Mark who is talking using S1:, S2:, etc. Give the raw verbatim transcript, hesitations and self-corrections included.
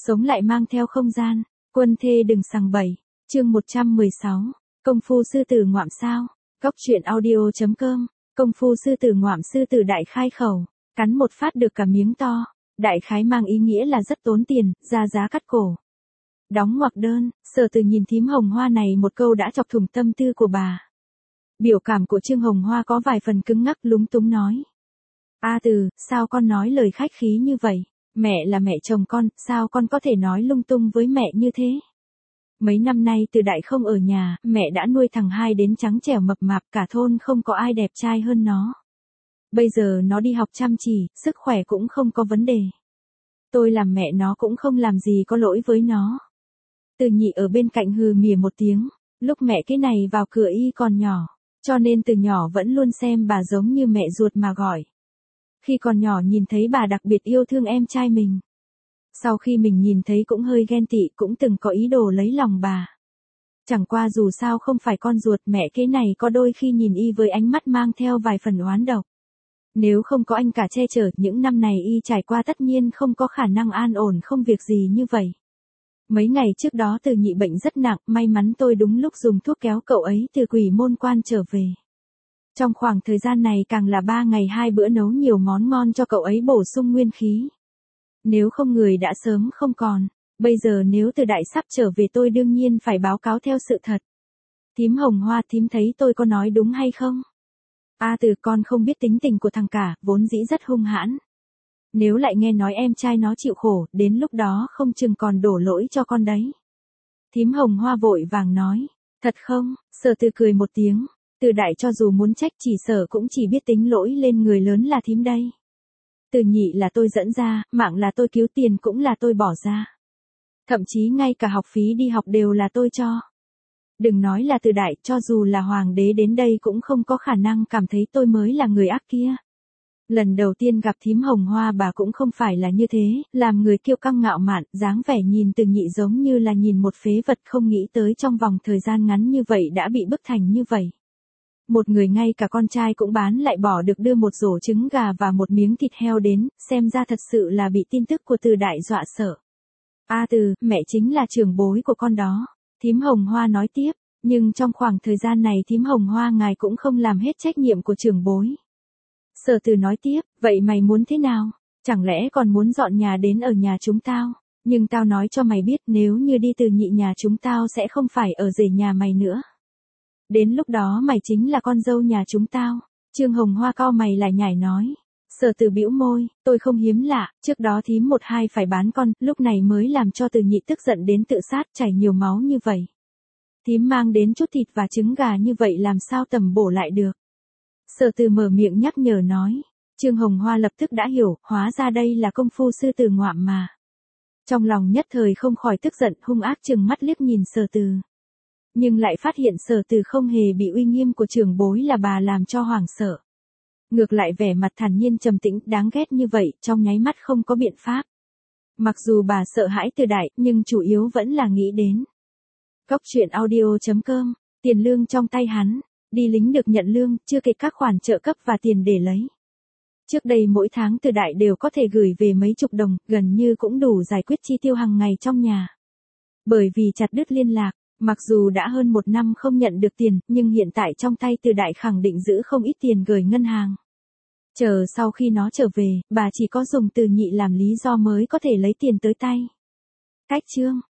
S1: Sống lại mang theo không gian, quân thê đừng sằng bậy. Chương một trăm mười sáu, công phu sư tử ngoạm sao? Góc truyện audio chấm com. Công phu sư tử ngoạm, sư tử đại khai khẩu, cắn một phát được cả miếng to. Đại khái mang ý nghĩa là rất tốn tiền, ra giá cắt cổ. Đóng ngoặc đơn, Sở Từ nhìn thím Hồng Hoa này một câu đã chọc thủng tâm tư của bà. Biểu cảm của Trương Hồng Hoa có vài phần cứng ngắc, lúng túng nói: "A Từ, sao con nói lời khách khí như vậy? Mẹ là mẹ chồng con, sao con có thể nói lung tung với mẹ như thế?" Mấy năm nay Từ Đại không ở nhà, mẹ đã nuôi thằng hai đến trắng trẻo mập mạp, cả thôn không có ai đẹp trai hơn nó. Bây giờ nó đi học chăm chỉ, sức khỏe cũng không có vấn đề. Tôi làm mẹ nó cũng không làm gì có lỗi với nó. Từ Nhị ở bên cạnh hừ mỉa một tiếng, lúc mẹ cái này vào cửa y còn nhỏ, cho nên từ nhỏ vẫn luôn xem bà giống như mẹ ruột mà gọi. Khi còn nhỏ nhìn thấy bà đặc biệt yêu thương em trai mình. Sau khi mình nhìn thấy cũng hơi ghen tị, cũng từng có ý đồ lấy lòng bà. Chẳng qua dù sao không phải con ruột, mẹ cái này có đôi khi nhìn y với ánh mắt mang theo vài phần oán độc. Nếu không có anh cả che chở, những năm này y trải qua tất nhiên không có khả năng an ổn không việc gì như vậy. Mấy ngày trước đó Từ Nhị bệnh rất nặng, may mắn tôi đúng lúc dùng thuốc kéo cậu ấy từ Quỷ Môn Quan trở về. Trong khoảng thời gian này càng là ba ngày hai bữa nấu nhiều món ngon cho cậu ấy bổ sung nguyên khí. Nếu không người đã sớm không còn, bây giờ nếu Từ Đại sắp trở về tôi đương nhiên phải báo cáo theo sự thật. Thím Hồng Hoa, thím thấy tôi có nói đúng hay không? A Từ, con không biết tính tình của thằng cả, vốn dĩ rất hung hãn. Nếu lại nghe nói em trai nó chịu khổ, đến lúc đó không chừng còn đổ lỗi cho con đấy. Thím Hồng Hoa vội vàng nói: "Thật không?" Sở Từ cười một tiếng, Từ Đại cho dù muốn trách chỉ sở cũng chỉ biết tính lỗi lên người lớn là thím đây. Từ Nhị là tôi dẫn ra, mạng là tôi cứu, tiền cũng là tôi bỏ ra. Thậm chí ngay cả học phí đi học đều là tôi cho. Đừng nói là Từ Đại, cho dù là hoàng đế đến đây cũng không có khả năng cảm thấy tôi mới là người ác kia. Lần đầu tiên gặp thím Hồng Hoa bà cũng không phải là như thế, làm người kiêu căng ngạo mạn, dáng vẻ nhìn Từ Nhị giống như là nhìn một phế vật, không nghĩ tới trong vòng thời gian ngắn như vậy đã bị bức thành như vậy. Một người ngay cả con trai cũng bán lại bỏ được, đưa một rổ trứng gà và một miếng thịt heo đến, xem ra thật sự là bị tin tức của Từ Đại dọa sợ. A Từ, mẹ chính là trưởng bối của con đó. Thím Hồng Hoa nói tiếp, nhưng trong khoảng thời gian này thím Hồng Hoa ngài cũng không làm hết trách nhiệm của trưởng bối. Sở Từ nói tiếp, vậy mày muốn thế nào? Chẳng lẽ còn muốn dọn nhà đến ở nhà chúng tao? Nhưng tao nói cho mày biết, nếu như đi Từ Nhị nhà chúng tao sẽ không phải ở rể nhà mày nữa. Đến lúc đó mày chính là con dâu nhà chúng tao. Trương Hồng Hoa cau mày lại nhảy nói. Sở Từ bĩu môi, tôi không hiếm lạ, trước đó thím một hai phải bán con, lúc này mới làm cho Từ Nhị tức giận đến tự sát, chảy nhiều máu như vậy. Thím mang đến chút thịt và trứng gà như vậy làm sao tầm bổ lại được. Sở Từ mở miệng nhắc nhở nói. Trương Hồng Hoa lập tức đã hiểu, hóa ra đây là công phu sư tử ngoạm mà. Trong lòng nhất thời không khỏi tức giận, hung ác trừng mắt liếc nhìn Sở Từ. Nhưng lại phát hiện Sở Từ không hề bị uy nghiêm của trưởng bối là bà làm cho hoảng sợ. Ngược lại vẻ mặt thản nhiên trầm tĩnh, đáng ghét như vậy, trong nháy mắt không có biện pháp. Mặc dù bà sợ hãi Từ Đại, nhưng chủ yếu vẫn là nghĩ đến. Góc truyện audio chấm com, tiền lương trong tay hắn, đi lính được nhận lương, chưa kể các khoản trợ cấp và tiền để lấy. Trước đây mỗi tháng Từ Đại đều có thể gửi về mấy chục đồng, gần như cũng đủ giải quyết chi tiêu hàng ngày trong nhà. Bởi vì chặt đứt liên lạc, mặc dù đã hơn một năm không nhận được tiền, nhưng hiện tại trong tay Từ Đại khẳng định giữ không ít tiền gửi ngân hàng. Chờ sau khi nó trở về, bà chỉ có dùng Từ Nhị làm lý do mới có thể lấy tiền tới tay. Cách chương